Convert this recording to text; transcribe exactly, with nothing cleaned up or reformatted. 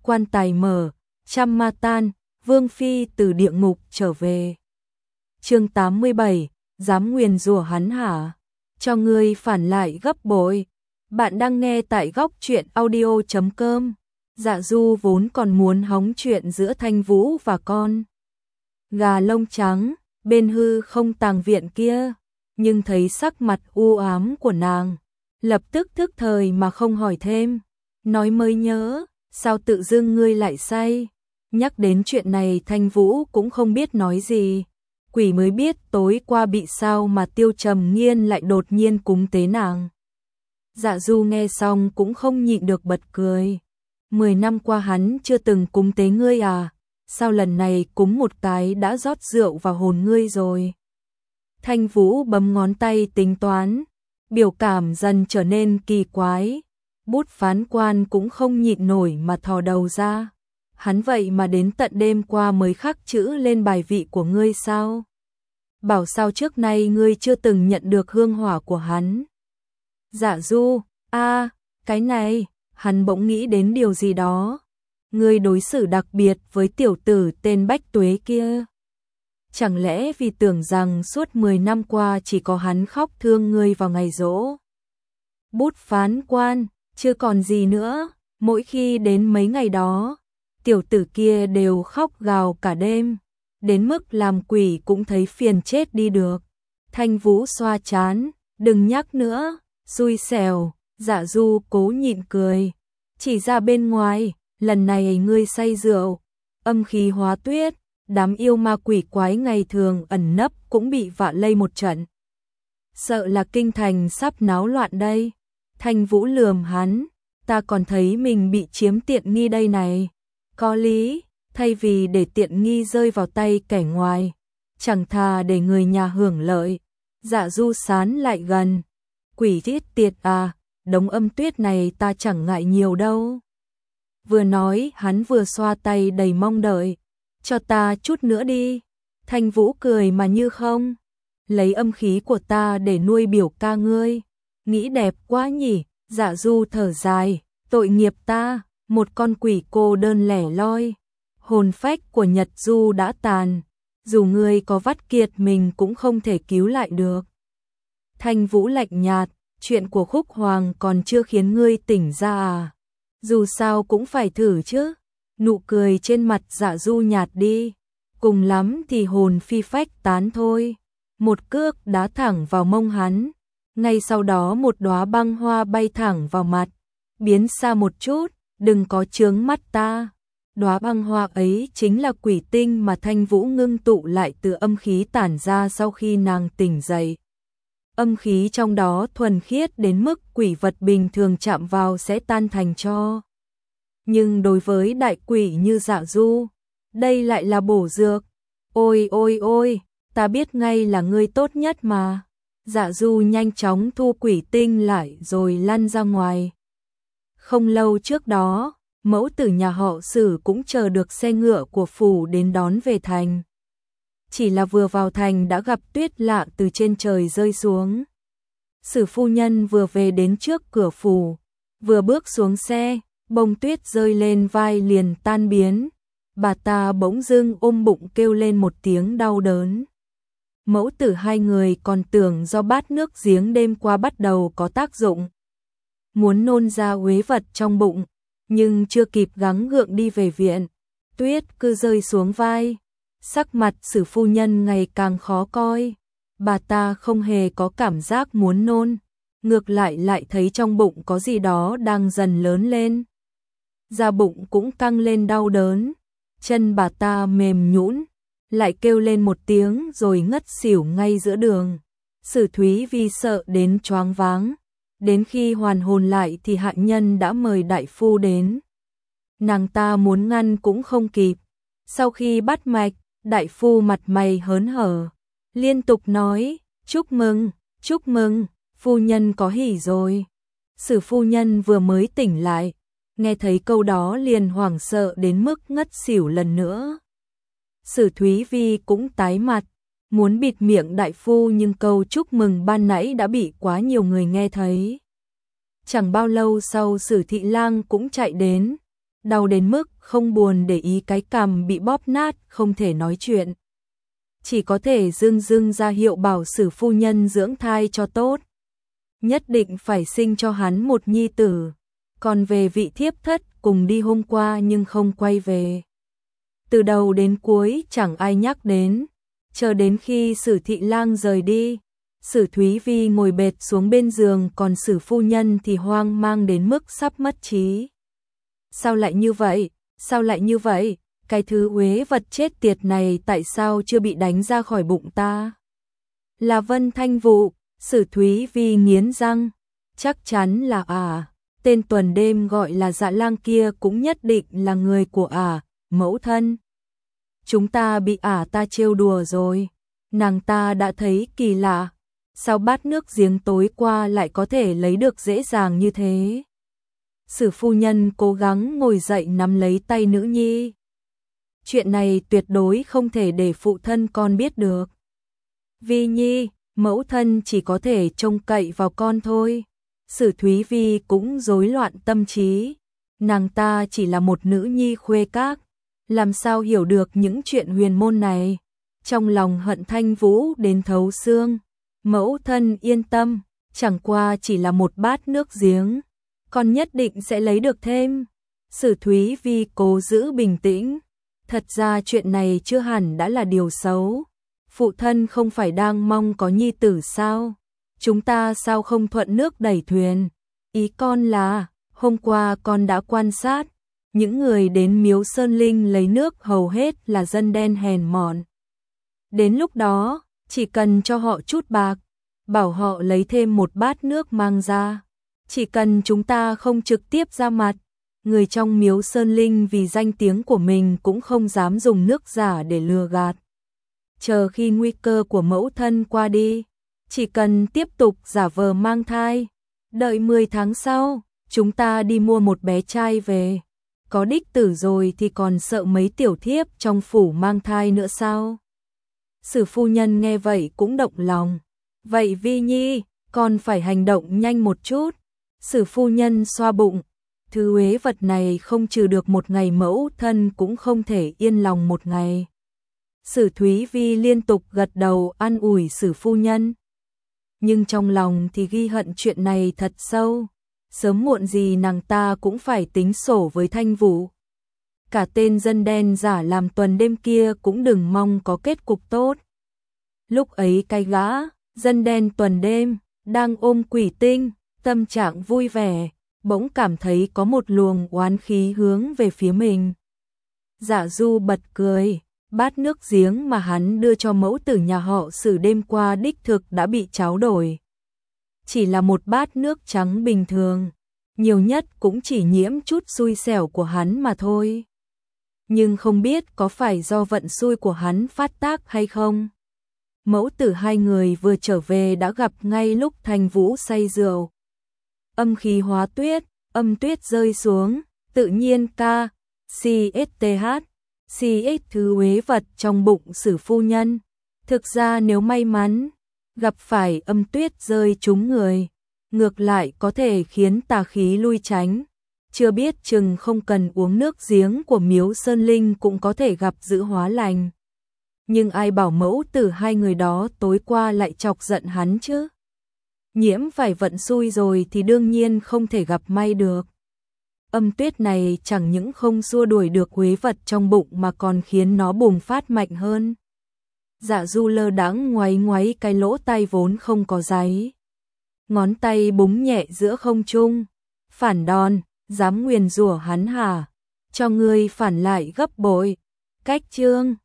quan tài mở, trăm ma tan, vương phi từ địa ngục trở về. Chương tám mươi bảy, dám nguyền rủa hắn hả? Cho ngươi phản lại gấp bội. Bạn đang nghe tại góc truyện audio chấm com. Dạ Du vốn còn muốn hóng chuyện giữa Thanh Vũ và con gà lông trắng bên hư không tàng viện kia, nhưng thấy sắc mặt u ám của nàng, lập tức thức thời mà không hỏi thêm. Nói mới nhớ, sao tự dưng ngươi lại say? Nhắc đến chuyện này Thanh Vũ cũng không biết nói gì. Quỷ mới biết tối qua bị sao mà Tiêu Trầm Nghiên lại đột nhiên cúng tế nàng. Dạ Du nghe xong cũng không nhịn được bật cười. Mười năm qua hắn chưa từng cúng tế ngươi à? Sao lần này cúng một cái đã rót rượu vào hồn ngươi rồi? Thanh Vũ bấm ngón tay tính toán, biểu cảm dần trở nên kỳ quái. Bút phán quan cũng không nhịn nổi mà thò đầu ra. Hắn vậy mà đến tận đêm qua mới khắc chữ lên bài vị của ngươi sao? Bảo sao trước nay ngươi chưa từng nhận được hương hỏa của hắn? Dạ Du, a, cái này, hắn bỗng nghĩ đến điều gì đó. Ngươi đối xử đặc biệt với tiểu tử tên Bách Tuế kia. Chẳng lẽ vì tưởng rằng suốt mười năm qua chỉ có hắn khóc thương ngươi vào ngày giỗ? Bút phán quan, chưa còn gì nữa, mỗi khi đến mấy ngày đó, tiểu tử kia đều khóc gào cả đêm, đến mức làm quỷ cũng thấy phiền chết đi được. Thanh Vũ xoa chán, đừng nhắc nữa, xui xẻo. Dạ Du cố nhịn cười, chỉ ra bên ngoài, lần này ngươi say rượu, âm khí hóa tuyết, đám yêu ma quỷ quái ngày thường ẩn nấp cũng bị vạ lây một trận. Sợ là kinh thành sắp náo loạn đây. Thanh Vũ lườm hắn, ta còn thấy mình bị chiếm tiện nghi đây này. Có lý, thay vì để tiện nghi rơi vào tay kẻ ngoài, chẳng thà để người nhà hưởng lợi. Dạ Du sán lại gần, quỷ thiết tiệt à, đống âm tuyết này ta chẳng ngại nhiều đâu. Vừa nói hắn vừa xoa tay đầy mong đợi, cho ta chút nữa đi. Thanh Vũ cười mà như không, lấy âm khí của ta để nuôi biểu ca ngươi, nghĩ đẹp quá nhỉ. Dạ Du thở dài, tội nghiệp ta, một con quỷ cô đơn lẻ loi, hồn phách của Nhật Du đã tàn, dù ngươi có vắt kiệt mình cũng không thể cứu lại được. Thanh Vũ lạnh nhạt, chuyện của Khúc Hoàng còn chưa khiến ngươi tỉnh ra à? Dù sao cũng phải thử chứ. Nụ cười trên mặt Dạ Du nhạt đi, cùng lắm thì hồn phi phách tán thôi. Một cước đá thẳng vào mông hắn, ngay sau đó một đóa băng hoa bay thẳng vào mặt. Biến xa một chút, đừng có chướng mắt ta. Đóa băng hoa ấy chính là quỷ tinh mà Thanh Vũ ngưng tụ lại từ âm khí tản ra sau khi nàng tỉnh dậy. Âm khí trong đó thuần khiết đến mức quỷ vật bình thường chạm vào sẽ tan thành tro. Nhưng đối với đại quỷ như Dạ Du, đây lại là bổ dược. Ôi ôi ôi, ta biết ngay là ngươi tốt nhất mà. Dạ Du nhanh chóng thu quỷ tinh lại rồi lăn ra ngoài. Không lâu trước đó, mẫu tử nhà họ Sử cũng chờ được xe ngựa của phủ đến đón về thành. Chỉ là vừa vào thành đã gặp tuyết lạ từ trên trời rơi xuống. Sử phu nhân vừa về đến trước cửa phủ, vừa bước xuống xe, bông tuyết rơi lên vai liền tan biến. Bà ta bỗng dưng ôm bụng kêu lên một tiếng đau đớn. Mẫu tử hai người còn tưởng do bát nước giếng đêm qua bắt đầu có tác dụng, muốn nôn ra uế vật trong bụng, nhưng chưa kịp gắng gượng đi về viện, tuyết cứ rơi xuống vai. Sắc mặt Sử phu nhân ngày càng khó coi. Bà ta không hề có cảm giác muốn nôn, ngược lại lại thấy trong bụng có gì đó đang dần lớn lên. Da bụng cũng căng lên đau đớn, chân bà ta mềm nhũn, lại kêu lên một tiếng rồi ngất xỉu ngay giữa đường. Sử Thúy Vi sợ đến choáng váng, đến khi hoàn hồn lại thì hạ nhân đã mời đại phu đến. Nàng ta muốn ngăn cũng không kịp. Sau khi bắt mạch, đại phu mặt mày hớn hở, liên tục nói, chúc mừng, chúc mừng, phu nhân có hỉ rồi. Sử phu nhân vừa mới tỉnh lại, nghe thấy câu đó liền hoảng sợ đến mức ngất xỉu lần nữa. Sử Thúy Vi cũng tái mặt, muốn bịt miệng đại phu nhưng câu chúc mừng ban nãy đã bị quá nhiều người nghe thấy. Chẳng bao lâu sau Sử Thị Lang cũng chạy đến, đau đến mức không buồn để ý cái cằm bị bóp nát, không thể nói chuyện. Chỉ có thể dưng dưng ra hiệu bảo Sử phu nhân dưỡng thai cho tốt. Nhất định phải sinh cho hắn một nhi tử. Còn về vị thiếp thất cùng đi hôm qua nhưng không quay về. Từ đầu đến cuối chẳng ai nhắc đến. Chờ đến khi Sử thị lang rời đi, Sử Thúy Vi ngồi bệt xuống bên giường, còn Sử phu nhân thì hoang mang đến mức sắp mất trí. Sao lại như vậy? Sao lại như vậy? Cái thứ uế vật chết tiệt này tại sao chưa bị đánh ra khỏi bụng ta? Là Vân Thanh Vũ. Sử Thúy Vi nghiến răng. Chắc chắn là à. Tên tuần đêm gọi là Dạ Lang kia cũng nhất định là người của à, mẫu thân. Chúng ta bị ả ta trêu đùa rồi. Nàng ta đã thấy kỳ lạ. Sao bát nước giếng tối qua lại có thể lấy được dễ dàng như thế? Sử phu nhân cố gắng ngồi dậy nắm lấy tay nữ nhi. Chuyện này tuyệt đối không thể để phụ thân con biết được. Vi nhi, mẫu thân chỉ có thể trông cậy vào con thôi. Sử Thúy Vi cũng rối loạn tâm trí. Nàng ta chỉ là một nữ nhi khuê các. Làm sao hiểu được những chuyện huyền môn này? Trong lòng hận Thanh Vũ đến thấu xương. Mẫu thân yên tâm, chẳng qua chỉ là một bát nước giếng. Con nhất định sẽ lấy được thêm. Sử Thúy Vi cố giữ bình tĩnh. Thật ra chuyện này chưa hẳn đã là điều xấu. Phụ thân không phải đang mong có nhi tử sao? Chúng ta sao không thuận nước đẩy thuyền? Ý con là, hôm qua con đã quan sát, những người đến Miếu Sơn Linh lấy nước hầu hết là dân đen hèn mọn. Đến lúc đó, chỉ cần cho họ chút bạc, bảo họ lấy thêm một bát nước mang ra. Chỉ cần chúng ta không trực tiếp ra mặt, người trong Miếu Sơn Linh vì danh tiếng của mình cũng không dám dùng nước giả để lừa gạt. Chờ khi nguy cơ của mẫu thân qua đi, chỉ cần tiếp tục giả vờ mang thai, đợi mười tháng sau, chúng ta đi mua một bé trai về. Có đích tử rồi thì còn sợ mấy tiểu thiếp trong phủ mang thai nữa sao? Sử phu nhân nghe vậy cũng động lòng. Vậy Vi nhi, con phải hành động nhanh một chút. Sử phu nhân xoa bụng. Thứ uế vật này không trừ được một ngày mẫu thân cũng không thể yên lòng một ngày. Sử Thúy Vi liên tục gật đầu an ủi Sử phu nhân. Nhưng trong lòng thì ghi hận chuyện này thật sâu. Sớm muộn gì nàng ta cũng phải tính sổ với Thanh Vũ. Cả tên dân đen giả làm tuần đêm kia cũng đừng mong có kết cục tốt. Lúc ấy cái gã, dân đen tuần đêm, đang ôm quỷ tinh, tâm trạng vui vẻ, bỗng cảm thấy có một luồng oán khí hướng về phía mình. Dạ Du bật cười, bát nước giếng mà hắn đưa cho mẫu tử nhà họ Sử đêm qua đích thực đã bị tráo đổi. Chỉ là một bát nước trắng bình thường, nhiều nhất cũng chỉ nhiễm chút xui xẻo của hắn mà thôi. Nhưng không biết có phải do vận xui của hắn phát tác hay không. Mẫu tử hai người vừa trở về đã gặp ngay lúc Thanh Vũ say rượu. Âm khí hóa tuyết, âm tuyết rơi xuống, tự nhiên ca, xê ét tê hát, xê ét thứ uế vật trong bụng Sử phu nhân. Thực ra nếu may mắn gặp phải âm tuyết rơi trúng người, ngược lại có thể khiến tà khí lui tránh. Chưa biết chừng không cần uống nước giếng của Miếu Sơn Linh cũng có thể gặp dự hóa lành. Nhưng ai bảo mẫu tử hai người đó tối qua lại chọc giận hắn chứ? Nhiễm phải vận xui rồi thì đương nhiên không thể gặp may được. Âm tuyết này chẳng những không xua đuổi được uế vật trong bụng mà còn khiến nó bùng phát mạnh hơn. Dạ Du lơ đãng ngoáy ngoáy cái lỗ tai vốn không có giấy. Ngón tay búng nhẹ giữa không trung. Phản đòn, dám nguyền rủa hắn hả? Cho ngươi phản lại gấp bội. Cách chương